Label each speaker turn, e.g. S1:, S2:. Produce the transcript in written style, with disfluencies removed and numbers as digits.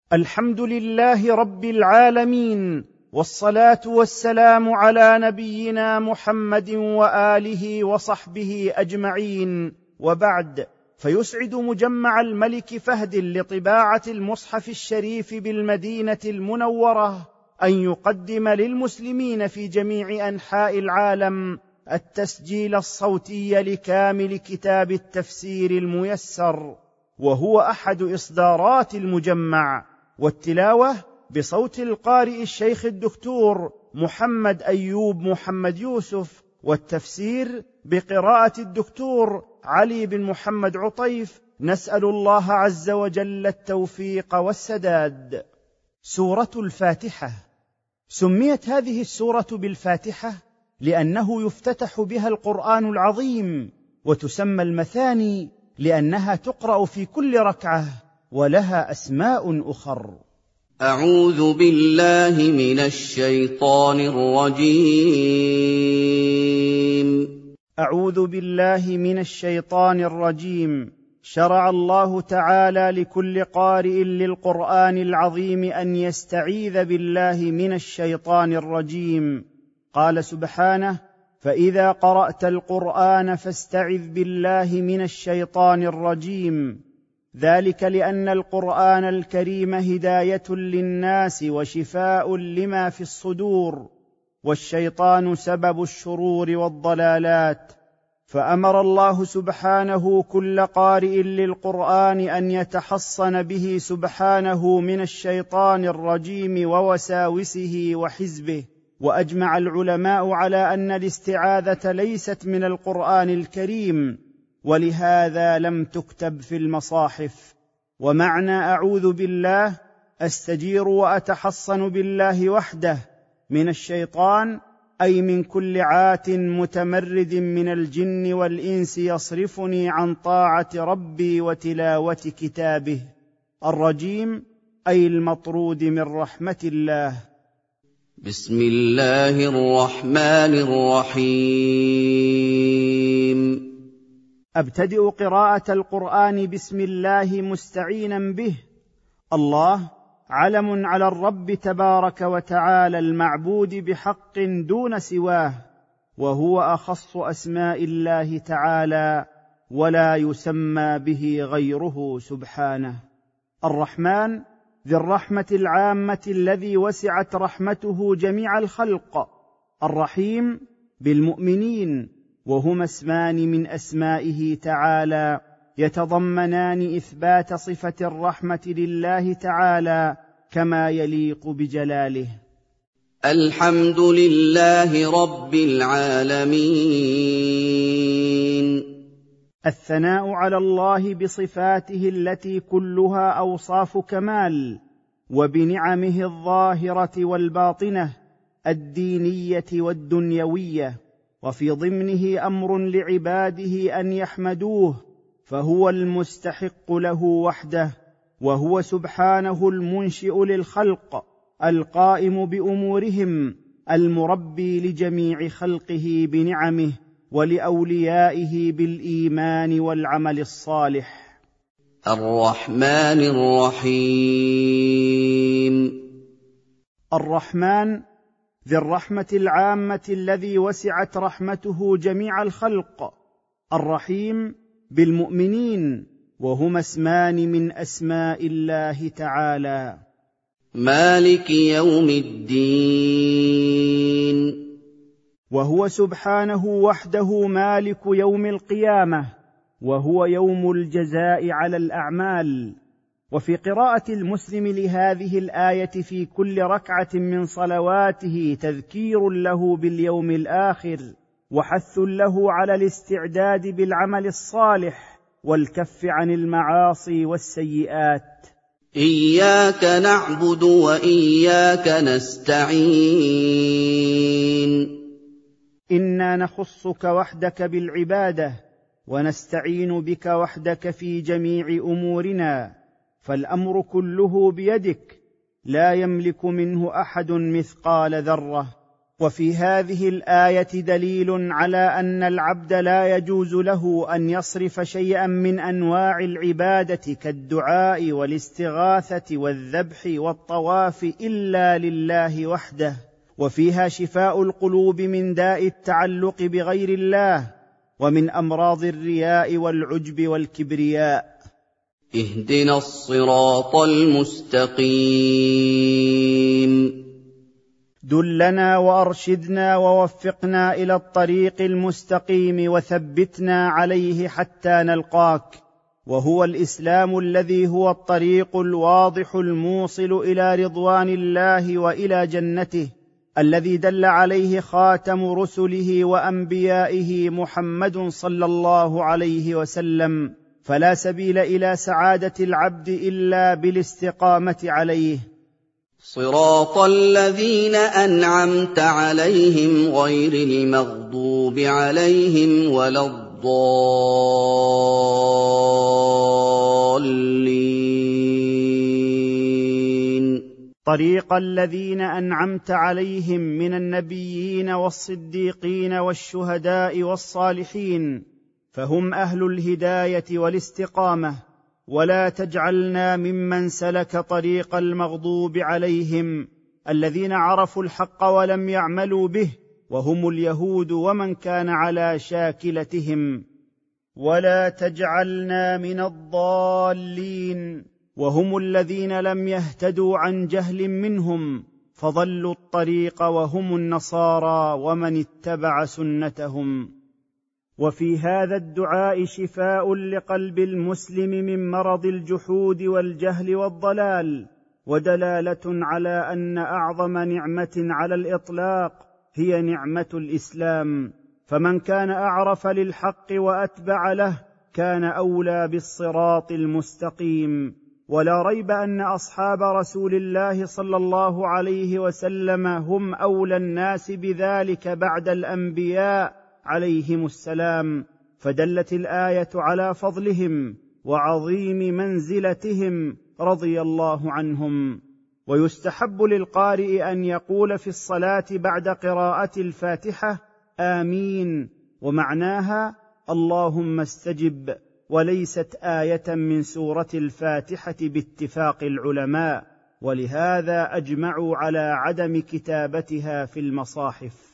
S1: الحمد لله رب العالمين، والصلاة والسلام على نبينا محمد وآله وصحبه أجمعين، وبعد، فيسعد مجمع الملك فهد لطباعة المصحف الشريف بالمدينة المنورة أن يقدم للمسلمين في جميع أنحاء العالم التسجيل الصوتي لكامل كتاب التفسير الميسر، وهو أحد إصدارات المجمع، والتلاوة بصوت القارئ الشيخ الدكتور محمد أيوب محمد يوسف، والتفسير بقراءة الدكتور علي بن محمد عطيف. نسأل الله عز وجل التوفيق والسداد. سورة الفاتحة. سميت هذه السورة بالفاتحة لأنه يفتتح بها القرآن العظيم، وتسمى المثاني لأنها تقرأ في كل ركعة، ولها أسماء أخر.
S2: أعوذ بالله من الشيطان الرجيم.
S1: أعوذ بالله من الشيطان الرجيم. شرع الله تعالى لكل قارئ للقرآن العظيم أن يستعيذ بالله من الشيطان الرجيم. قال سبحانه: فإذا قرأت القرآن فاستعذ بالله من الشيطان الرجيم. ذلك لأن القرآن الكريم هداية للناس وشفاء لما في الصدور، والشيطان سبب الشرور والضلالات، فأمر الله سبحانه كل قارئ للقرآن أن يتحصن به سبحانه من الشيطان الرجيم ووساوسه وحزبه. وأجمع العلماء على أن الاستعاذة ليست من القرآن الكريم، ولهذا لم تكتب في المصاحف. ومعنى أعوذ بالله أستجير وأتحصن بالله وحده من الشيطان، أي من كل عات متمرد من الجن والإنس يصرفني عن طاعة ربي وتلاوة كتابه. الرجيم أي المطرود من رحمة الله.
S2: بسم الله الرحمن الرحيم.
S1: أبتدئ قراءة القرآن بسم الله مستعينا به. الله علم على الرب تبارك وتعالى المعبود بحق دون سواه، وهو أخص أسماء الله تعالى، ولا يسمى به غيره سبحانه. الرحمن ذي الرحمة العامة الذي وسعت رحمته جميع الخلق. الرحيم بالمؤمنين، وهما اسمان من أسمائه تعالى يتضمنان إثبات صفة الرحمة لله تعالى كما يليق بجلاله.
S2: الحمد لله رب العالمين.
S1: الثناء على الله بصفاته التي كلها أوصاف كمال، وبنعمه الظاهرة والباطنة الدينية والدنيوية، وفي ضمنه أمر لعباده أن يحمدوه، فهو المستحق له وحده، وهو سبحانه المنشئ للخلق القائم بأمورهم المربي لجميع خلقه بنعمه، ولأوليائه بالإيمان والعمل الصالح.
S2: الرحمن الرحيم.
S1: الرحمن ذي الرحمة العامة الذي وسعت رحمته جميع الخلق. الرحيم بالمؤمنين، وهما اسمان من أسماء الله تعالى.
S2: مالك يوم الدين.
S1: وهو سبحانه وحده مالك يوم القيامة، وهو يوم الجزاء على الأعمال. وفي قراءة المسلم لهذه الآية في كل ركعة من صلواته تذكير له باليوم الآخر، وحث له على الاستعداد بالعمل الصالح والكف عن المعاصي والسيئات.
S2: إياك نعبد وإياك نستعين.
S1: إنا نخصك وحدك بالعبادة، ونستعين بك وحدك في جميع أمورنا، فالأمر كله بيدك، لا يملك منه أحد مثقال ذرة، وفي هذه الايه دليل على ان العبد لا يجوز له ان يصرف شيئا من انواع العباده كالدعاء والاستغاثه والذبح والطواف الا لله وحده، وفيها شفاء القلوب من داء التعلق بغير الله ومن امراض الرياء والعجب والكبرياء.
S2: اهدنا الصراط المستقيم.
S1: دلنا وارشدنا ووفقنا الى الطريق المستقيم وثبتنا عليه حتى نلقاك، وهو الاسلام الذي هو الطريق الواضح الموصل الى رضوان الله والى جنته، الذي دل عليه خاتم رسله وانبيائه محمد صلى الله عليه وسلم، فلا سبيل الى سعاده العبد الا بالاستقامه عليه.
S2: صراط الذين أنعمت عليهم غير المغضوب عليهم ولا الضالين.
S1: طريق الذين أنعمت عليهم من النبيين والصديقين والشهداء والصالحين، فهم أهل الهداية والاستقامة، ولا تجعلنا ممن سلك طريق المغضوب عليهم الذين عرفوا الحق ولم يعملوا به، وهم اليهود ومن كان على شاكلتهم، ولا تجعلنا من الضالين وهم الذين لم يهتدوا عن جهل منهم فضلوا الطريق وهم النصارى ومن اتبع سنتهم. وفي هذا الدعاء شفاء لقلب المسلم من مرض الجحود والجهل والضلال، ودلاله على ان اعظم نعمه على الاطلاق هي نعمه الاسلام، فمن كان اعرف للحق واتبع له كان اولى بالصراط المستقيم. ولا ريب ان اصحاب رسول الله صلى الله عليه وسلم هم اولى الناس بذلك بعد الانبياء عليهم السلام، فدلت الايه على فضلهم وعظيم منزلتهم رضي الله عنهم. ويستحب للقارئ ان يقول في الصلاه بعد قراءه الفاتحه امين، ومعناها اللهم استجب، وليست ايه من سوره الفاتحه باتفاق العلماء، ولهذا اجمعوا على عدم كتابتها في المصاحف.